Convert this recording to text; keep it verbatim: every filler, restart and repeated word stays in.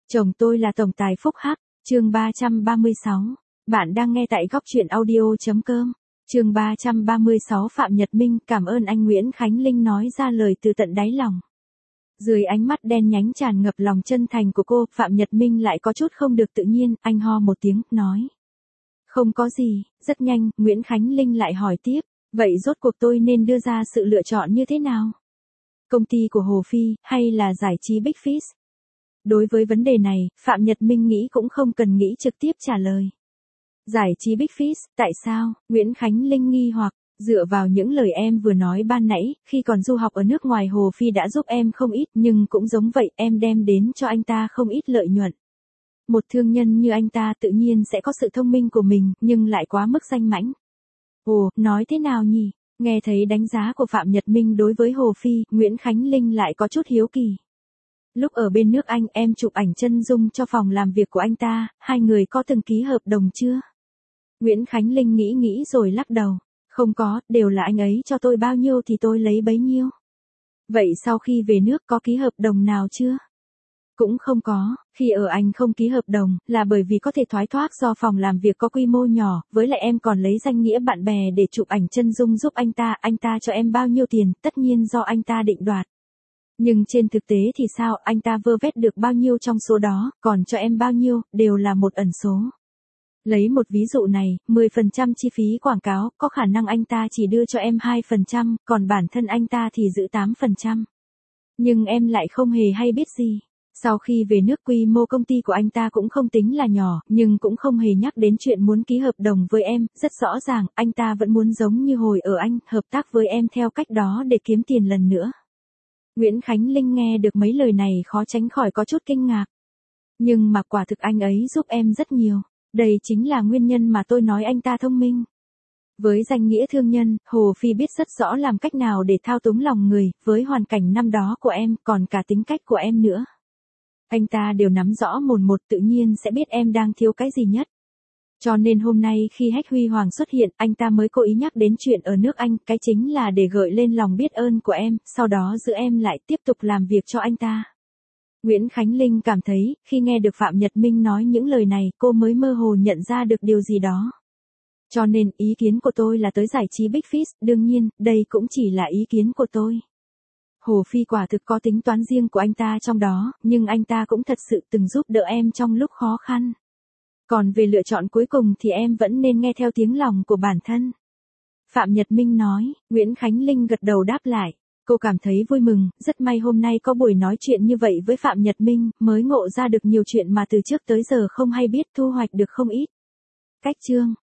Chồng tôi là tổng tài phúc hắc, chương ba trăm ba mươi sáu. Bạn đang nghe tại góc truyện audio.com. Chương ba trăm ba mươi sáu. Phạm Nhật Minh, cảm ơn anh Nguyễn Khánh Linh nói ra lời từ tận đáy lòng. Dưới ánh mắt đen nhánh tràn ngập lòng chân thành của cô, Phạm Nhật Minh lại có chút không được tự nhiên, anh ho một tiếng, nói. Không có gì. Rất nhanh, Nguyễn Khánh Linh lại hỏi tiếp, vậy rốt cuộc tôi nên đưa ra sự lựa chọn như thế nào? Công ty của Hồ Phi, hay là giải trí Big Fish? Đối với vấn đề này, Phạm Nhật Minh nghĩ cũng không cần nghĩ trực tiếp trả lời. Giải trí Big Fish, tại sao? Nguyễn Khánh Linh nghi hoặc, dựa vào những lời em vừa nói ban nãy, khi còn du học ở nước ngoài Hồ Phi đã giúp em không ít, nhưng cũng giống vậy, em đem đến cho anh ta không ít lợi nhuận. Một thương nhân như anh ta tự nhiên sẽ có sự thông minh của mình, nhưng lại quá mức danh mãnh. Ồ, nói thế nào nhỉ? Nghe thấy đánh giá của Phạm Nhật Minh đối với Hồ Phi, Nguyễn Khánh Linh lại có chút hiếu kỳ. Lúc ở bên nước Anh em chụp ảnh chân dung cho phòng làm việc của anh ta, hai người có từng ký hợp đồng chưa? Nguyễn Khánh Linh nghĩ nghĩ rồi lắc đầu. Không có, đều là anh ấy cho tôi bao nhiêu thì tôi lấy bấy nhiêu. Vậy sau khi về nước có ký hợp đồng nào chưa? Cũng không có, khi ở Anh không ký hợp đồng, là bởi vì có thể thoái thoát do phòng làm việc có quy mô nhỏ, với lại em còn lấy danh nghĩa bạn bè để chụp ảnh chân dung giúp anh ta, anh ta cho em bao nhiêu tiền, tất nhiên do anh ta định đoạt. Nhưng trên thực tế thì sao, anh ta vơ vét được bao nhiêu trong số đó, còn cho em bao nhiêu, đều là một ẩn số. Lấy một ví dụ này, mười phần trăm chi phí quảng cáo, có khả năng anh ta chỉ đưa cho em hai phần trăm, còn bản thân anh ta thì giữ tám phần trăm. Nhưng em lại không hề hay biết gì. Sau khi về nước quy mô công ty của anh ta cũng không tính là nhỏ, nhưng cũng không hề nhắc đến chuyện muốn ký hợp đồng với em, rất rõ ràng, anh ta vẫn muốn giống như hồi ở Anh, hợp tác với em theo cách đó để kiếm tiền lần nữa. Nguyễn Khánh Linh nghe được mấy lời này khó tránh khỏi có chút kinh ngạc. Nhưng mà quả thực anh ấy giúp em rất nhiều. Đây chính là nguyên nhân mà tôi nói anh ta thông minh. Với danh nghĩa thương nhân, Hồ Phi biết rất rõ làm cách nào để thao túng lòng người, với hoàn cảnh năm đó của em, còn cả tính cách của em nữa. Anh ta đều nắm rõ mồn một, tự nhiên sẽ biết em đang thiếu cái gì nhất. Cho nên hôm nay khi Hách Huy Hoàng xuất hiện, anh ta mới cố ý nhắc đến chuyện ở nước Anh, cái chính là để gợi lên lòng biết ơn của em, sau đó giữ em lại tiếp tục làm việc cho anh ta. Nguyễn Khánh Linh cảm thấy, khi nghe được Phạm Nhật Minh nói những lời này, cô mới mơ hồ nhận ra được điều gì đó. Cho nên, ý kiến của tôi là tới giải trí Big Fish, đương nhiên, đây cũng chỉ là ý kiến của tôi. Hồ Phi quả thực có tính toán riêng của anh ta trong đó, nhưng anh ta cũng thật sự từng giúp đỡ em trong lúc khó khăn. Còn về lựa chọn cuối cùng thì em vẫn nên nghe theo tiếng lòng của bản thân. Phạm Nhật Minh nói, Nguyễn Khánh Linh gật đầu đáp lại. Cô cảm thấy vui mừng, rất may hôm nay có buổi nói chuyện như vậy với Phạm Nhật Minh, mới ngộ ra được nhiều chuyện mà từ trước tới giờ không hay biết, thu hoạch được không ít. Cách chương.